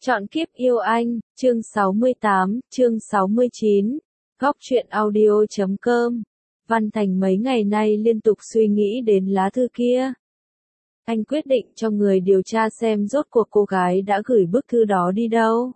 Chọn kiếp yêu anh, chương 68, chương 69, góc truyện audio.com. Văn Thành mấy ngày nay liên tục suy nghĩ đến lá thư kia. Anh quyết định cho người điều tra xem rốt cuộc cô gái đã gửi bức thư đó đi đâu.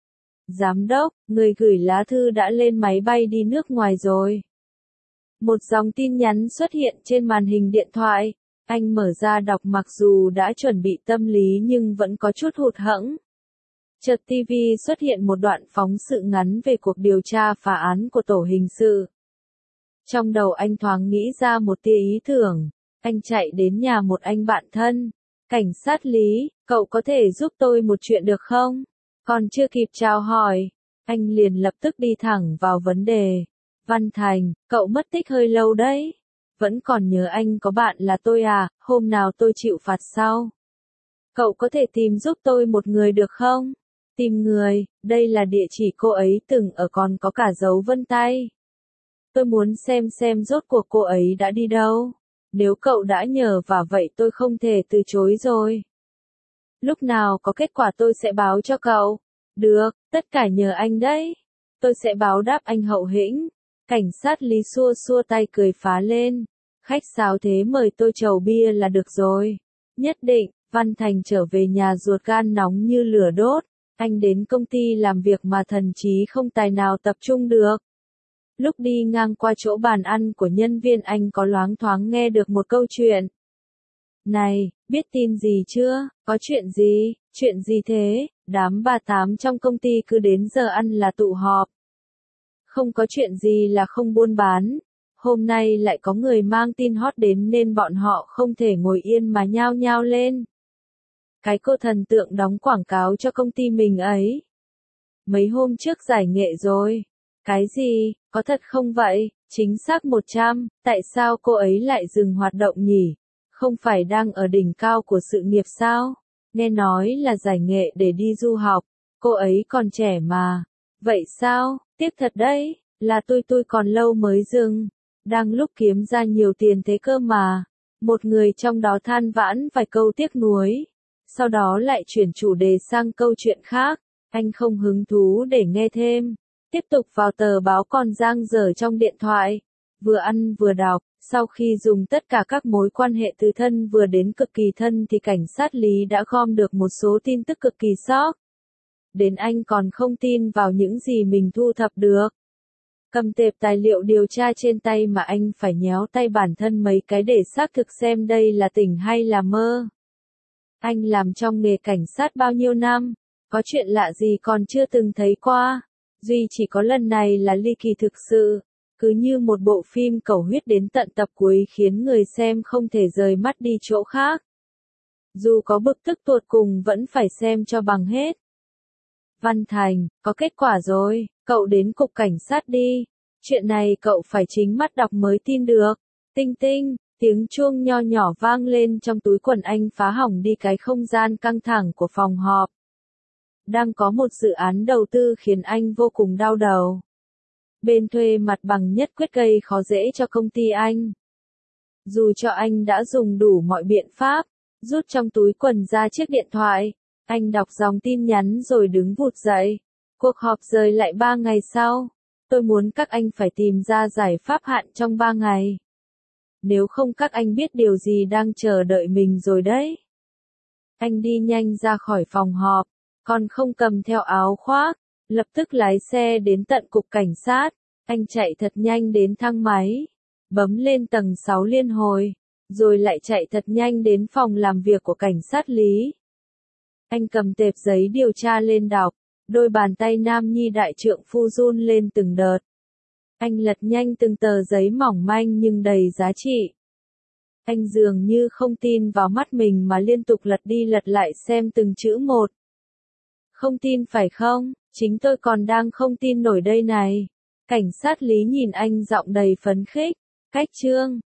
Giám đốc, người gửi lá thư đã lên máy bay đi nước ngoài rồi. Một dòng tin nhắn xuất hiện trên màn hình điện thoại. Anh mở ra đọc mặc dù đã chuẩn bị tâm lý nhưng vẫn có chút hụt hẫng. Chợt TV xuất hiện một đoạn phóng sự ngắn về cuộc điều tra phá án của tổ hình sự. Trong đầu anh thoáng nghĩ ra một tia ý tưởng. Anh chạy đến nhà một anh bạn thân. Cảnh sát Lý, cậu có thể giúp tôi một chuyện được không? Còn chưa kịp chào hỏi, anh liền lập tức đi thẳng vào vấn đề. Văn Thành, cậu mất tích hơi lâu đấy. Vẫn còn nhớ anh có bạn là tôi à, hôm nào tôi chịu phạt sau. Cậu có thể tìm giúp tôi một người được không? Tìm người, đây là địa chỉ cô ấy từng ở còn có cả dấu vân tay. Tôi muốn xem rốt cuộc cô ấy đã đi đâu. Nếu cậu đã nhờ và vậy tôi không thể từ chối rồi. Lúc nào có kết quả tôi sẽ báo cho cậu. Được, tất cả nhờ anh đấy. Tôi sẽ báo đáp anh hậu hĩnh. Cảnh sát Lý xua xua tay cười phá lên. Khách sáo thế mời tôi chầu bia là được rồi. Nhất định, Văn Thành trở về nhà ruột gan nóng như lửa đốt. Anh đến công ty làm việc mà thần trí không tài nào tập trung được. Lúc đi ngang qua chỗ bàn ăn của nhân viên anh có loáng thoáng nghe được một câu chuyện. Này, biết tin gì chưa? Có chuyện gì thế? Đám bà tám trong công ty cứ đến giờ ăn là tụ họp. Không có chuyện gì là không buôn bán. Hôm nay lại có người mang tin hot đến nên bọn họ không thể ngồi yên mà nhao nhao lên. Cái cô thần tượng đóng quảng cáo cho công ty mình ấy. Mấy hôm trước giải nghệ rồi. Cái gì, có thật không vậy? Chính xác 100, tại sao cô ấy lại dừng hoạt động nhỉ? Không phải đang ở đỉnh cao của sự nghiệp sao? Nghe nói là giải nghệ để đi du học. Cô ấy còn trẻ mà. Vậy sao? Tiếc thật đấy, là tôi còn lâu mới dừng. Đang lúc kiếm ra nhiều tiền thế cơ mà. Một người trong đó than vãn vài câu tiếc nuối. Sau đó lại chuyển chủ đề sang câu chuyện khác. Anh không hứng thú để nghe thêm. Tiếp tục vào tờ báo còn dang dở trong điện thoại. Vừa ăn vừa đọc. Sau khi dùng tất cả các mối quan hệ từ thân vừa đến cực kỳ thân thì cảnh sát Lý đã gom được một số tin tức cực kỳ sốc. Đến anh còn không tin vào những gì mình thu thập được. Cầm tệp tài liệu điều tra trên tay mà anh phải nhéo tay bản thân mấy cái để xác thực xem đây là tỉnh hay là mơ. Anh làm trong nghề cảnh sát bao nhiêu năm, có chuyện lạ gì còn chưa từng thấy qua. Duy chỉ có lần này là ly kỳ thực sự, cứ như một bộ phim cầu huyết đến tận tập cuối khiến người xem không thể rời mắt đi chỗ khác. Dù có bực tức tột cùng vẫn phải xem cho bằng hết. Văn Thành, có kết quả rồi, cậu đến cục cảnh sát đi. Chuyện này cậu phải chính mắt đọc mới tin được. Tinh tinh, tiếng chuông nho nhỏ vang lên trong túi quần anh phá hỏng đi cái không gian căng thẳng của phòng họp. Đang có một dự án đầu tư khiến anh vô cùng đau đầu. Bên thuê mặt bằng nhất quyết gây khó dễ cho công ty anh. Dù cho anh đã dùng đủ mọi biện pháp, rút trong túi quần ra chiếc điện thoại, anh đọc dòng tin nhắn rồi đứng vụt dậy. Cuộc họp rời lại 3 ngày sau. Tôi muốn các anh phải tìm ra giải pháp hạn trong 3 ngày. Nếu không các anh biết điều gì đang chờ đợi mình rồi đấy. Anh đi nhanh ra khỏi phòng họp, còn không cầm theo áo khoác, lập tức lái xe đến tận cục cảnh sát. Anh chạy thật nhanh đến thang máy, bấm lên tầng 6 liên hồi, rồi lại chạy thật nhanh đến phòng làm việc của cảnh sát Lý. Anh cầm tệp giấy điều tra lên đọc, đôi bàn tay nam nhi đại trượng phu run lên từng đợt. Anh lật nhanh từng tờ giấy mỏng manh nhưng đầy giá trị. Anh dường như không tin vào mắt mình mà liên tục lật đi lật lại xem từng chữ một. Không tin phải không? Chính tôi còn đang không tin nổi đây này. Cảnh sát Lý nhìn anh giọng đầy phấn khích. Cách chương,